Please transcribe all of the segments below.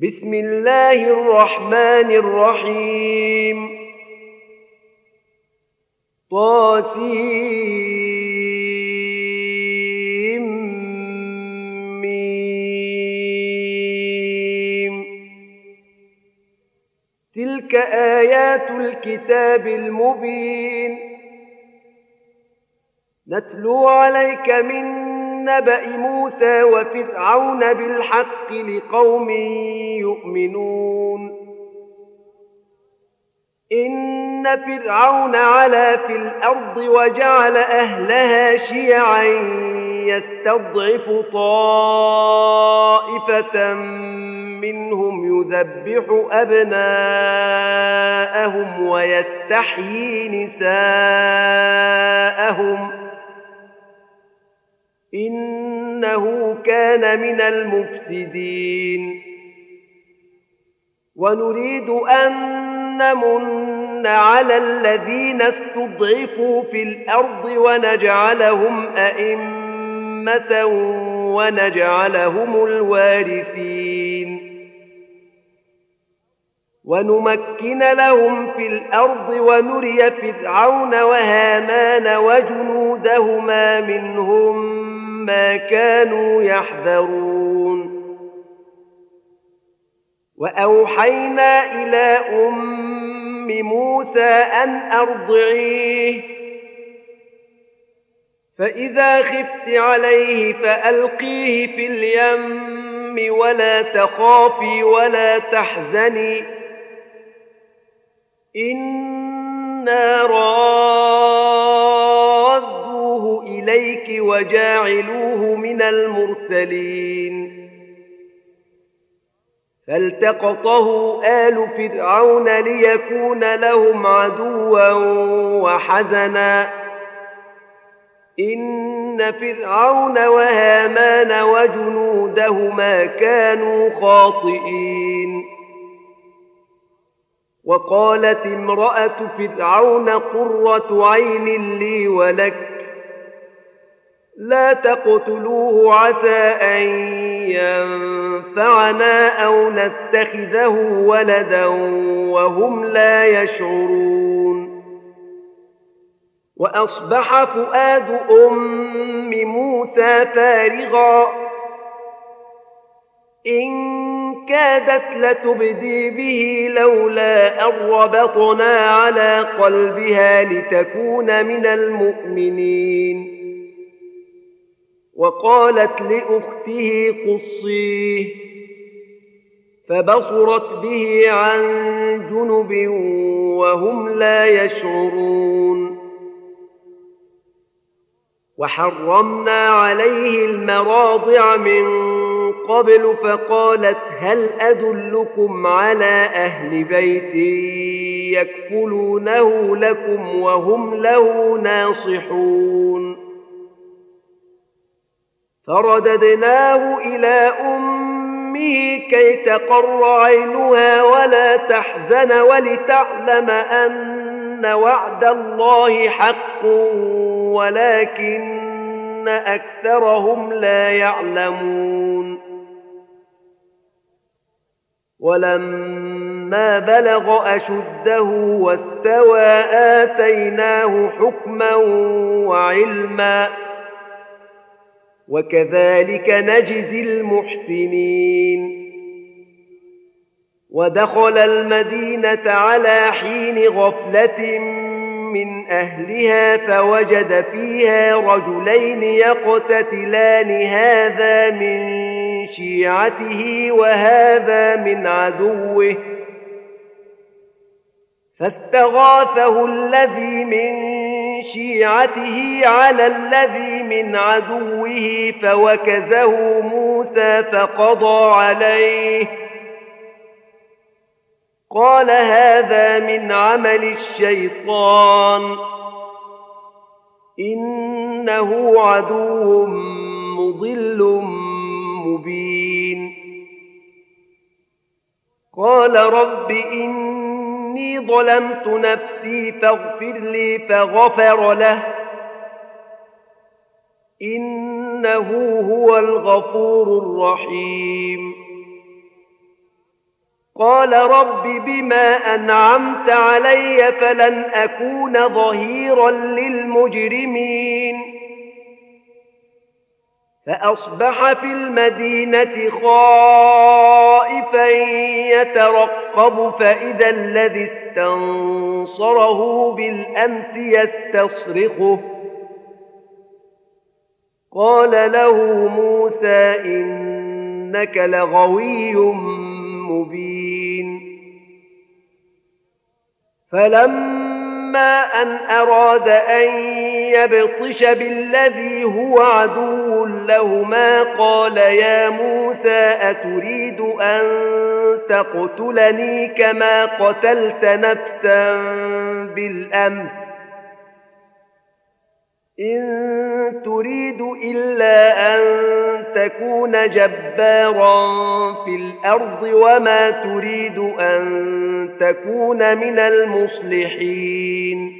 بسم الله الرحمن الرحيم طاسيم تلك آيات الكتاب المبين نتلو عليك من نبأ موسى وفرعون بالحق لقوم يؤمنون إن فرعون علا في الأرض وجعل أهلها شيعا يستضعف طائفة منهم يذبح أبناءهم ويستحيي نساءهم إنه كان من المفسدين ونريد أن نمن على الذين استضعفوا في الأرض ونجعلهم أئمة ونجعلهم الوارثين ونمكن لهم في الأرض ونري فرعون وهامان وجنودهما منهم ما كانوا يحذرون وأوحينا إلى أم موسى أن أرضعيه فإذا خفت عليه فألقيه في اليم ولا تخافي ولا تحزني إنا رادوه إليك وجاعلوه من المرسلين فالتقطه آل فرعون ليكون لهم عدوا وحزنا إن فرعون وهامان وجنودهما كانوا خاطئين وقالت امرأة فرعون قرة عين لي ولك لا تقتلوه عسى أن ينفعنا أو نتخذه ولدا وهم لا يشعرون وأصبح فؤاد أم موسى فارغا إن كادت لتبدي به لولا أن ربطنا على قلبها لتكون من المؤمنين وقالت لأخته قصيه فبصرت به عن جنب وهم لا يشعرون وحرمنا عليه المراضع من قبل فقالت هل أدلكم على أهل بيت يكفلونه لكم وهم له ناصحون فرددناه إلى أمه كي تقر عينها ولا تحزن ولتعلم أن وعد الله حق ولكن أكثرهم لا يعلمون ولما بلغ أشده واستوى آتيناه حكما وعلما وكذلك نجزي المحسنين ودخل المدينة على حين غفلة من أهلها فوجد فيها رجلين يقتتلان هذا من شيعته وهذا من عدوه فاستغاثه الذي من شيعته على الذي من عدوه فوكزه موسى فقضى عليه قال هذا من عمل الشيطان إنه عدو مضل مبين قال رب إني ظلمت نفسي فاغفر لي فغفر له إنه هو الغفور الرحيم قال رب بما أنعمت علي فلن أكون ظهيرا للمجرمين فأصبح في المدينة خائفا يترقب فإذا الذي استنصره بالأمس يستصرخه قال له موسى إنك لغوي مبين فلما أن أراد أن يبطش بالذي هو عدو لهما قال يا موسى أتريد أن تقتلني كما قتلت نفسا بالأمس إن تريد إلا أن تكون جبارا في الأرض وما تريد أن تكون من المصلحين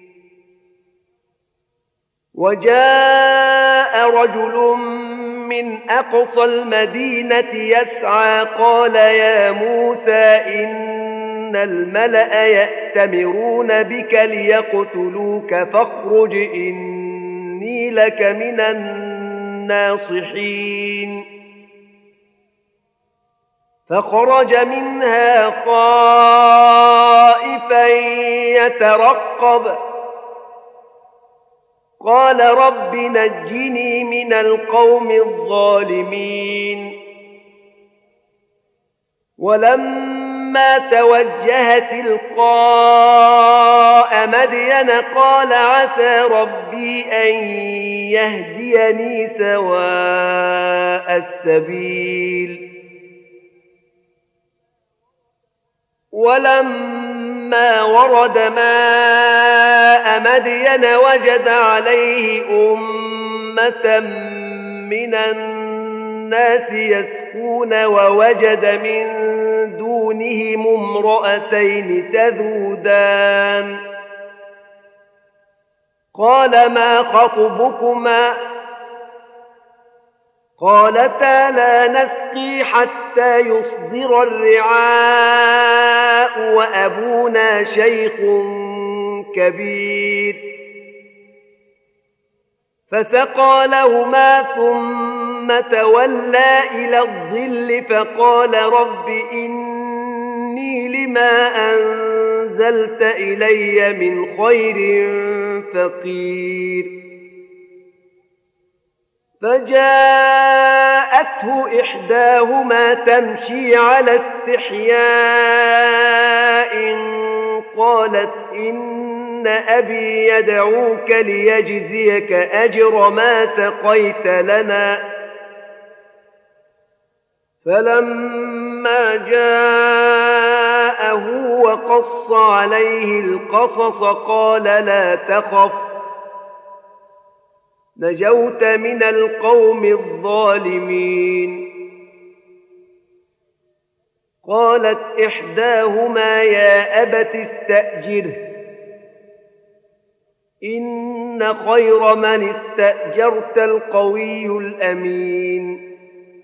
وجاء رجل من أقصى المدينة يسعى قال يا موسى إن الملأ يأتمرون بك ليقتلوك فاخرج إني لك من الناصحين فخرج منها خائفا يترقب قال رب نجني من القوم الظالمين ولما توجه تلقاء مدين قال عسى ربي أن يهديني سواء السبيل ولما ورد ماء مدين وجد عليه أمة من الناس يسقون ووجد من دونهم امرأتين تذودان قال ما خطبكما قالتا لا نسقي حتى يصدر الرعاء وأبونا شيخ كبير فسقى لهما ثم تولى إلى الظل فقال رب إني لما أنزلت إلي من خير فقير فجاءته إحداهما تمشي على استحياء قالت إن أبي يدعوك ليجزيك أجر ما سقيت لنا فلما جاءه وقص عليه القصص قال لا تخف نجوت من القوم الظالمين قالت إحداهما يا أبت استأجره إن خير من استأجرت القوي الأمين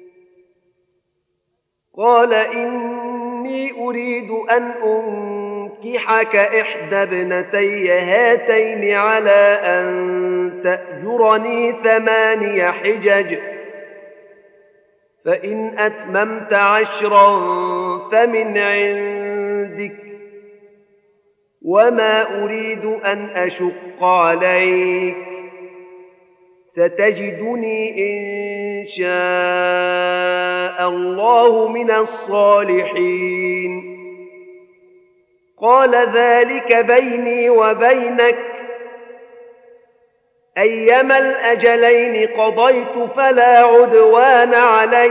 قال إني أريد أن أنكحك إحدى ابنتي هاتين على أن تأجرني 8 حجج فإن أتممت 10 فمن عندك وما أريد أن أشق عليك ستجدني إن شاء الله من الصالحين قال ذلك بيني وبينك أيما الأجلين قضيت فلا عدوان علي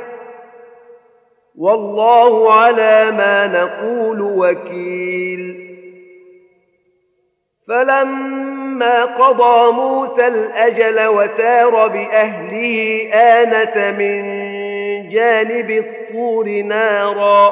والله على ما نقول وكيل فلما قضى موسى الأجل وسار بأهله آنس من جانب الطور نارا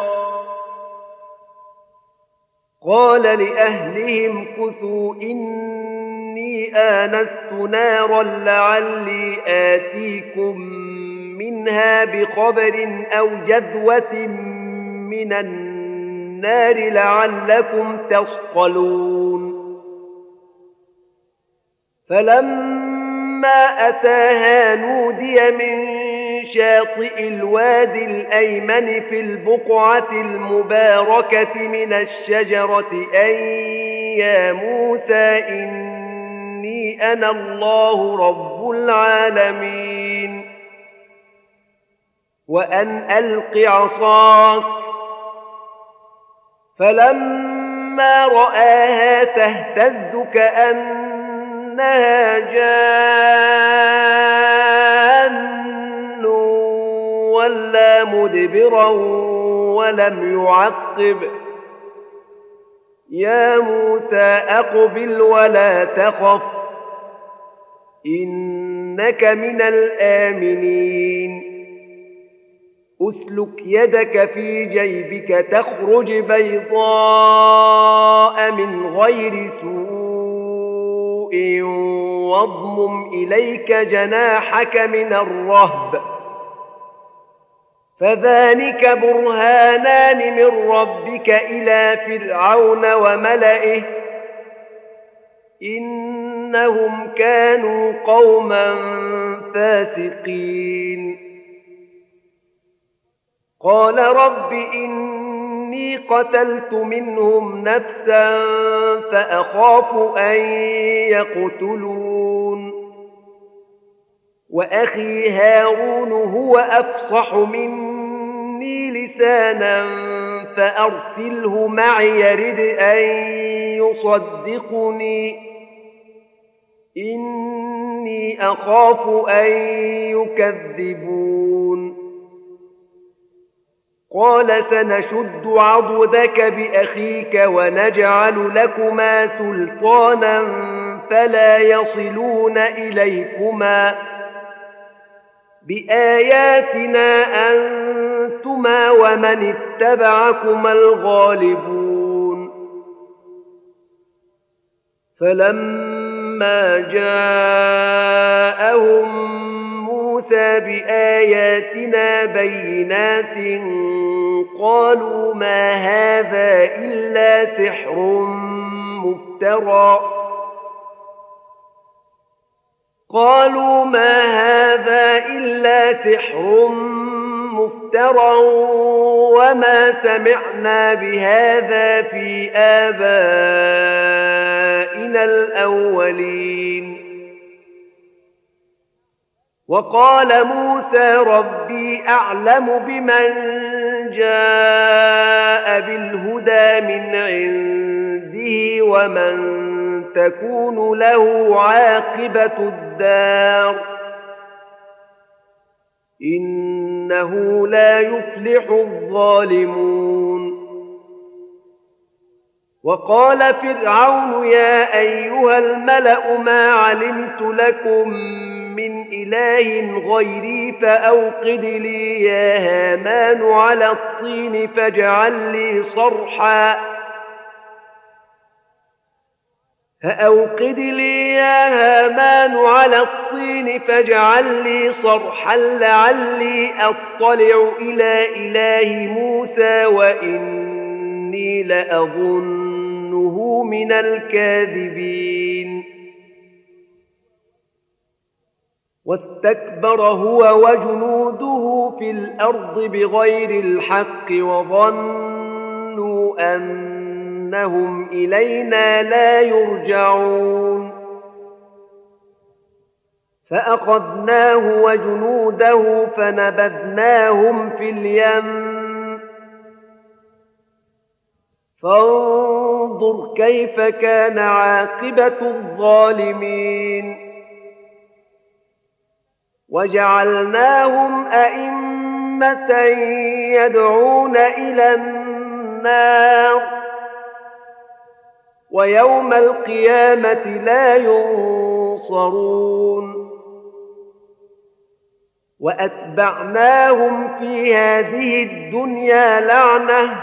قال لأهلهم كثوا إني آنست نارا لعلي آتيكم منها بخبر أو جذوة من النار لعلكم تصطلون فلما أتاها نودي من شاطئ الوادي الأيمن في البقعة المباركة من الشجرة أن يا موسى إني أنا الله رب العالمين وأن ألق عصاك فلما رآها تهتز كأنها جان ولا مدبرا ولم يعقب يا موسى أقبل ولا تخف إنك من الآمنين أسلك يدك في جيبك تخرج بيضاء من غير سوء واضمم إليك جناحك من الرهب فذلك برهانان من ربك إلى فرعون وملئه إنهم كانوا قوما فاسقين قال رب إني قتلت منهم نفسا فأخاف أن يقتلون وأخي هارون هو أفصح مني لسانا فأرسله معي يرد أن يصدقني إني أخاف أن يكذبون قال سنشد عضدك بأخيك ونجعل لكما سلطانا فلا يصلون إليكما بآياتنا أنتما ومن اتبعكما الغالبون فلما جاءهم موسى بآياتنا بينات قالوا ما هذا إلا سحر مفترى وما سمعنا بهذا في آبائنا الأولين وقال موسى ربي أعلم بمن جاء بالهدى من عنده ومن تكون له عاقبة الدار إنه لا يفلح الظالمون وقال فرعون يا أيها الملأ ما علمت لكم من إله غيري فأوقد لي يا هامان على الطين فاجعل لي صرحا لعلي أطلع إلى إله موسى وإني لأظنه من الكاذبين واستكبر هو وجنوده في الأرض بغير الحق وظنوا أنهم إلينا لا يرجعون فأخذناه وجنوده فنبذناهم في اليم فانظر كيف كان عاقبة الظالمين وجعلناهم أئمة يدعون إلى النار ويوم القيامة لا ينصرون وأتبعناهم في هذه الدنيا لعنة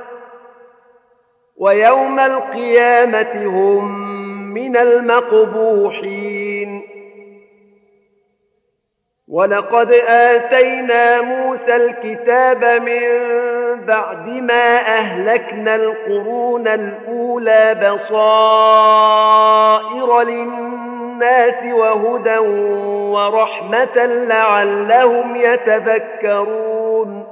ويوم القيامة هم من المقبوحين ولقد آتينا موسى الكتاب من بعد ما أهلكنا القرون الأولى بصائر للناس وهدى ورحمة لعلهم يتذكرون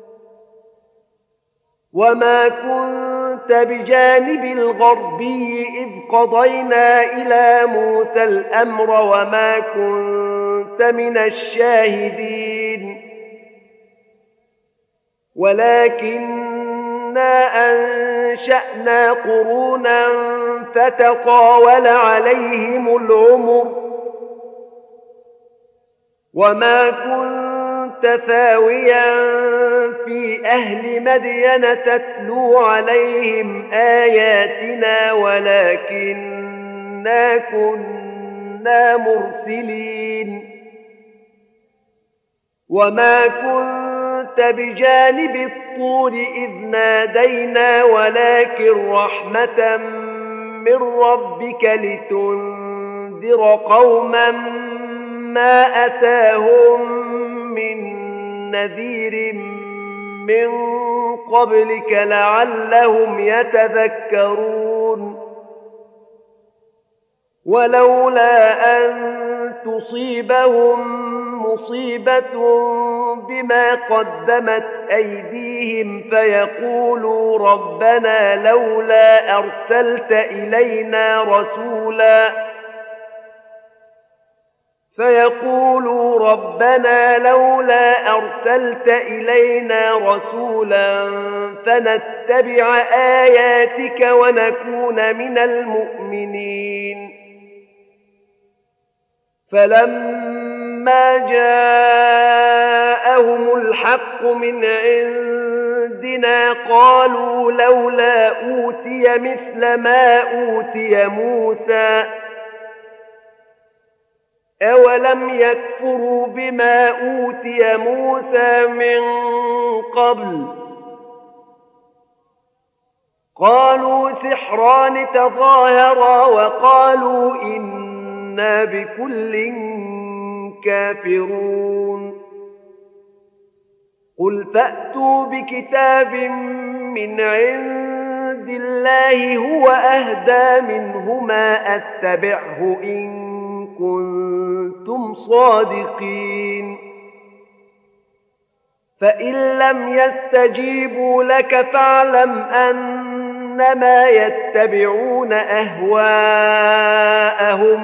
وما كنت بجانب الغربي إذ قضينا إلى موسى الأمر وما كنت من الشاهدين ولكننا أنشأنا قرونا فتطاول عليهم العمر وما كنت ثاويا في أهل مدين تتلو عليهم آياتنا ولكننا كنا مرسلين وما كنت بجانب الطور إذ نادينا ولكن رحمة من ربك لتنذر قوما ما أتاهم من نذير من قبلك لعلهم يتذكرون ولولا أن تصيبهم مصيبة بما قدمت أيديهم فيقولوا ربنا لولا أرسلت إلينا رسولا فنتبع آياتك ونكون من المؤمنين فلما جاءهم الحق من عندنا قالوا لولا أوتي مثل ما أوتي موسى أولم يكفروا بما أوتي موسى من قبل قالوا سحران تظاهرا وقالوا إنا بكل كافرون قل فأتوا بكتاب من عند الله هو أهدى منهما أتبعه إن كنتم صادقين فإن لم يستجيبوا لك فاعلم أنما يتبعون أهواءهم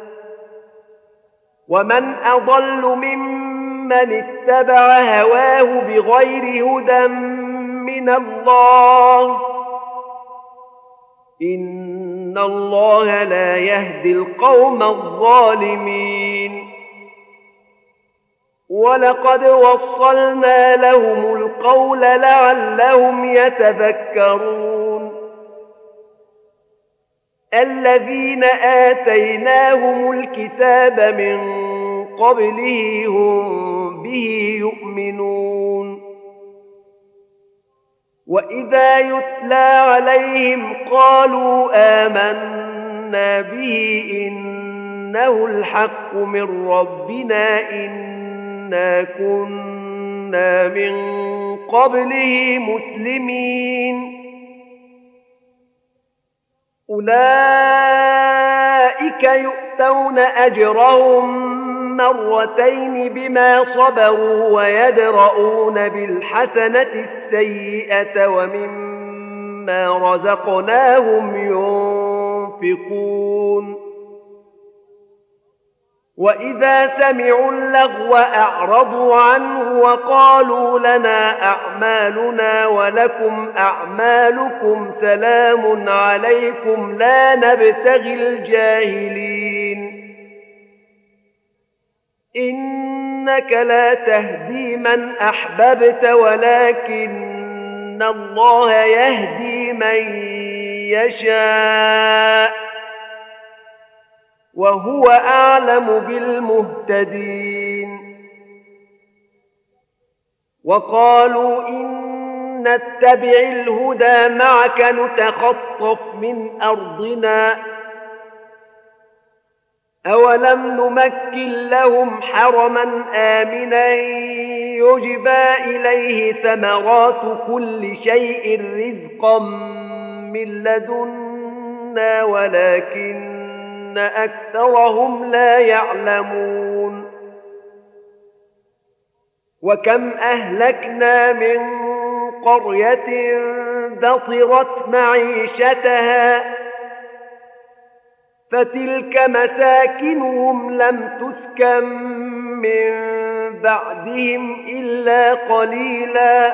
ومن أضل ممن اتبع هواه بغير هدى من الله إن الله لا يهدي القوم الظالمين ولقد وصلنا لهم القول لعلهم يتذكرون الذين آتيناهم الكتاب من قبله هم به يؤمنون وإذا يتلى عليهم قالوا آمنا به إنه الحق من ربنا إنا كنا من قبله مسلمين أولئك يؤتون أجرهم مرتين بما صبروا ويدرؤون بالحسنة السيئة ومما رزقناهم ينفقون وإذا سمعوا اللغو أعرضوا عنه وقالوا لنا أعمالنا ولكم أعمالكم سلام عليكم لا نبتغي الجاهلين إنك لا تهدي من أحببت ولكن الله يهدي من يشاء وهو أعلم بالمهتدين وقالوا إن نتبع الهدى معك نتخطف من أرضنا أولم نمكن لهم حرما آمنا يجبى إليه ثمرات كل شيء رزقا من لدنا ولكن أكثرهم لا يعلمون وكم أهلكنا من قرية بطرت معيشتها فتلك مساكنهم لم تسكن من بعدهم إلا قليلا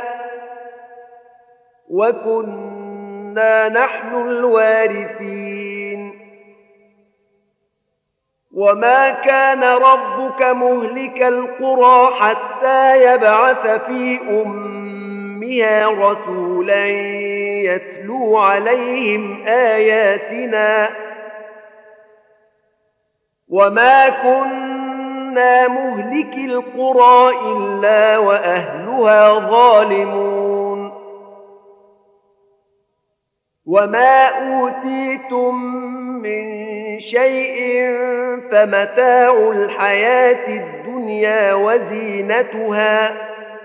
وكنا نحن الوارثين وما كان ربك مهلك القرى حتى يبعث في أمها رسولا يتلو عليهم آياتنا وما كنا مهلك القرى إلا وأهلها ظالمون وما أوتيتم من شيء فمتاع الحياة الدنيا وزينتها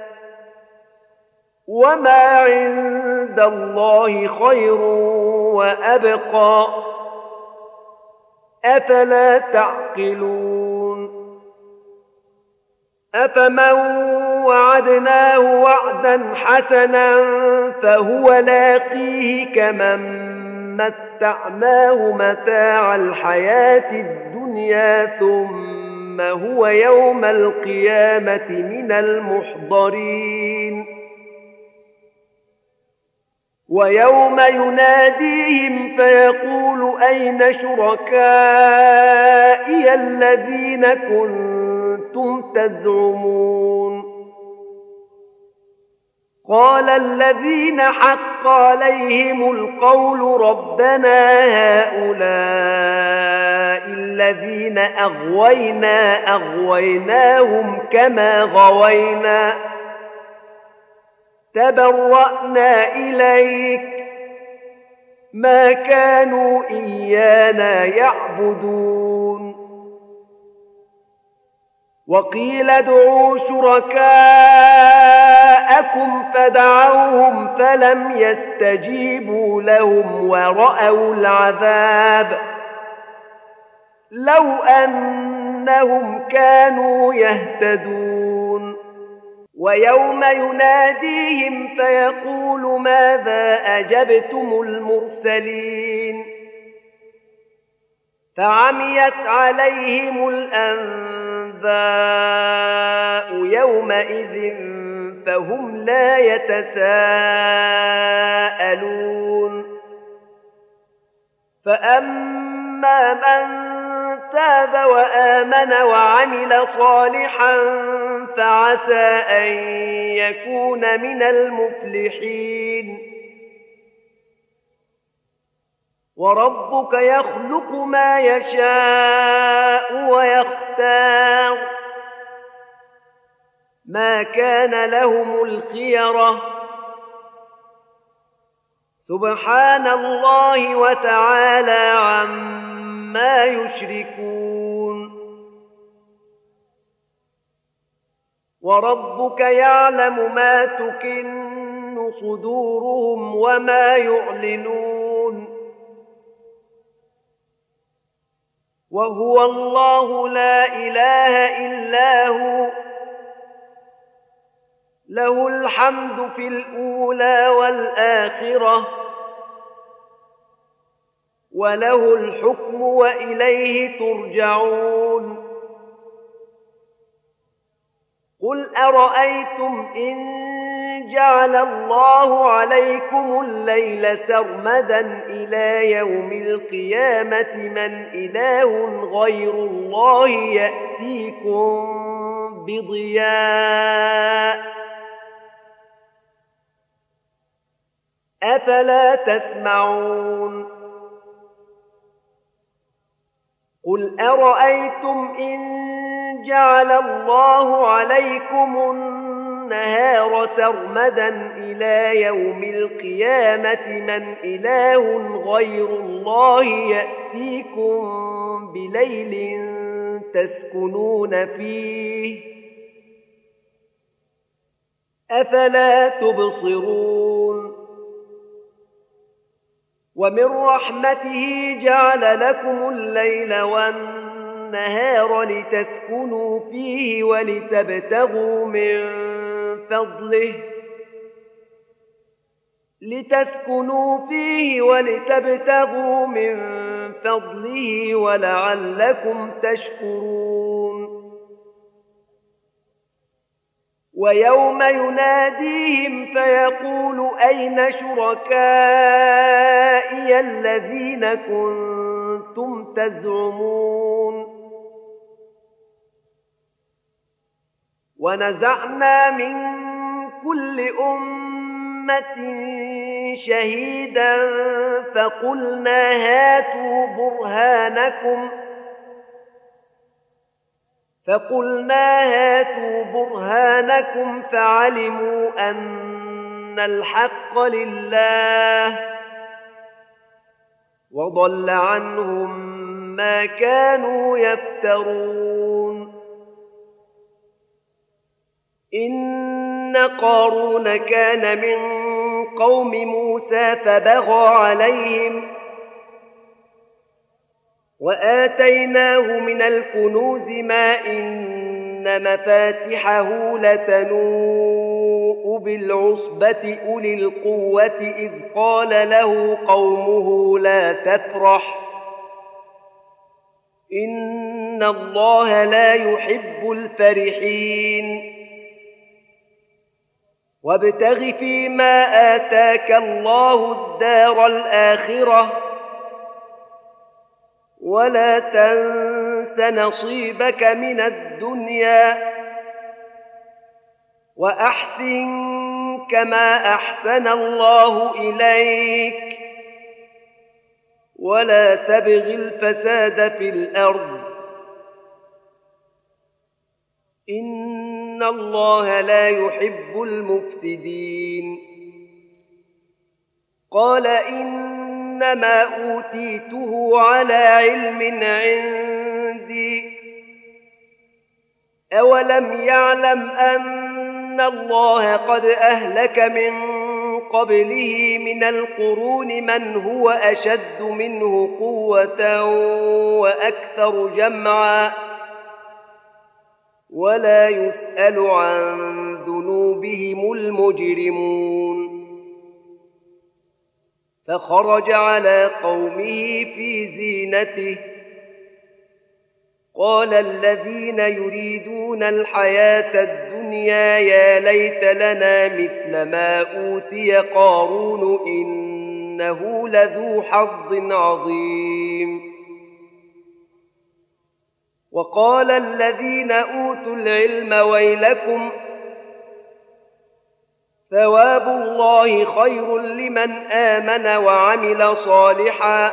وما عند الله خير وأبقى أفلا تعقلون أفمن وعدناه وعدا حسنا فهو لاقيه كمن متعناه متاع الحياة الدنيا ثم هو يوم القيامة من المحضرين ويوم يناديهم فيقول أين شركائي الذين كنتم تزعمون قال الذين حق عليهم القول ربنا هؤلاء الذين أغويناهم كما غوينا تبرأنا إليك ما كانوا إيانا يعبدون وقيل ادعوا شركاءكم فدعوهم فلم يستجيبوا لهم ورأوا العذاب لو أنهم كانوا يهتدون ويوم يناديهم فيقول ماذا أجبتم المرسلين فعميت عليهم الأنباء يومئذ فهم لا يتساءلون فأما من تاب وآمن وعمل صالحا فعسى أن يكون من المفلحين وربك يخلق ما يشاء ويختار ما كان لهم الخيرة سبحان الله وتعالى عما يشركون وربك يعلم ما تكن صدورهم وما يعلنون وهو الله لا إله إلا هو له الحمد في الأولى والآخرة وله الحكم وإليه ترجعون قل أرأيتم إن جعل الله عليكم الليل سرمدا إلى يوم القيامة من إله غير الله يأتيكم بضياء أفلا تسمعون قل أرأيتم إن جعل الله عليكم والنهار سرمدا إلى يوم القيامة من إله غير الله يأتيكم بليل تسكنون فيه أفلا تبصرون ومن رحمته جعل لكم الليل والنهار لتسكنوا فيه ولتبتغوا من فضله ولعلكم تشكرون ويوم يناديهم فيقول أين شركائي الذين كنتم تزعمون ونزعنا من كل أمة شهيدا فقلنا هاتوا برهانكم فعلموا أن الحق لله وضل عنهم ما كانوا يفترون إن قارون كان من قوم موسى فبغى عليهم وآتيناه من الكنوز ما إن مفاتحه لتنوء بالعصبة أولي القوة إذ قال له قومه لا تفرح إن الله لا يحب الفرحين وابتغ فيما آتاك الله الدار الآخرة ولا تنس نصيبك من الدنيا وأحسن كما أحسن الله إليك ولا تبغ الفساد في الأرض إن الله لا يحب المفسدين قال إنما أوتيته على علم عندي أولم يعلم أن الله قد أهلك من قبله من القرون من هو أشد منه قوة وأكثر جمعا ولا يسأل عن ذنوبهم المجرمون فخرج على قومه في زينته قال الذين يريدون الحياة الدنيا يا ليت لنا مثل ما أوتي قارون إنه لذو حظ عظيم وقال الذين أوتوا العلم ويلكم ثواب الله خير لمن آمن وعمل صالحا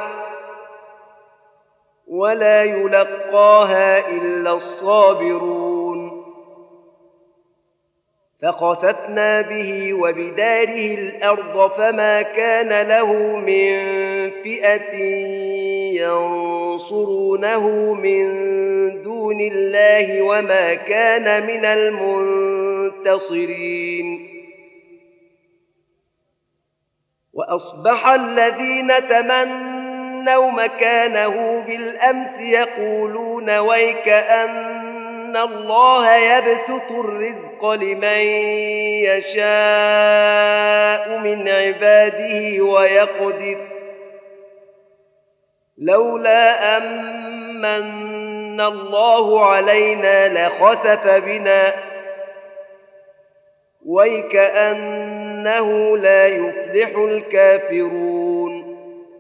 ولا يلقاها إلا الصابرون فخسفنا به وبداره الأرض فما كان له من فئة ينصرونه من دون الله وما كان من المنتصرين وأصبح الذين تمنوا مكانه بالأمس يقولون ويك أن الله يبسط الرزق لمن يشاء من عباده ويقدر لولا أمن الله علينا لخسف بنا ويكأنه لا يفلح الكافرون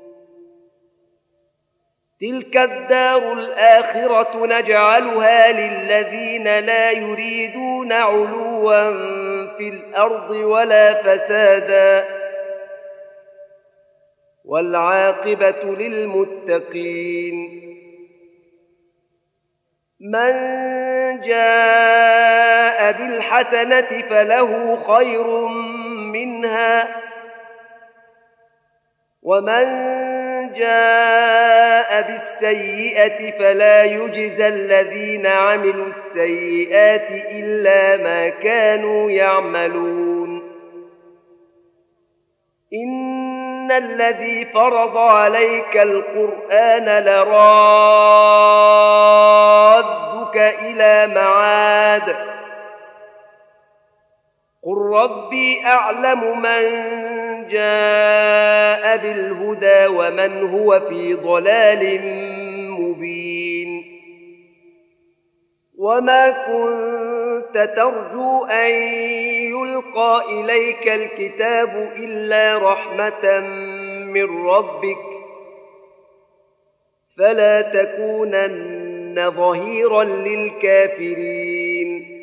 تلك الدار الآخرة نجعلها للذين لا يريدون علوا في الأرض ولا فسادا والعاقبة للمتقين من جاء بالحسنة فله خير منها ومن جاء بالسيئة فلا يجزى الذين عملوا السيئات إلا ما كانوا يعملون إن الذي فرض عليك القرآن لرادك إلى معاد قل ربي أعلم من جاء بالهدى ومن هو في ضلال مبين وما كنت ترجو أن يلقى إليك الكتاب إلا رحمة من ربك فلا تكونن ظهيرا للكافرين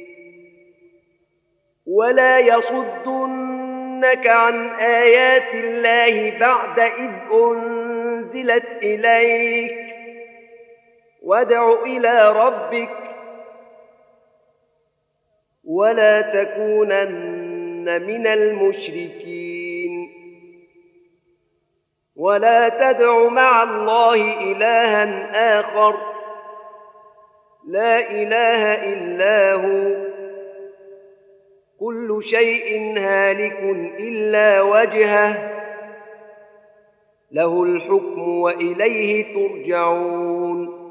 ولا يصدنك عن آيات الله بعد إذ أنزلت إليك وادع إلى ربك ولا تكونن من المشركين ولا تدع مع الله إلها آخر لا إله إلا هو كل شيء هالك إلا وجهه له الحكم وإليه ترجعون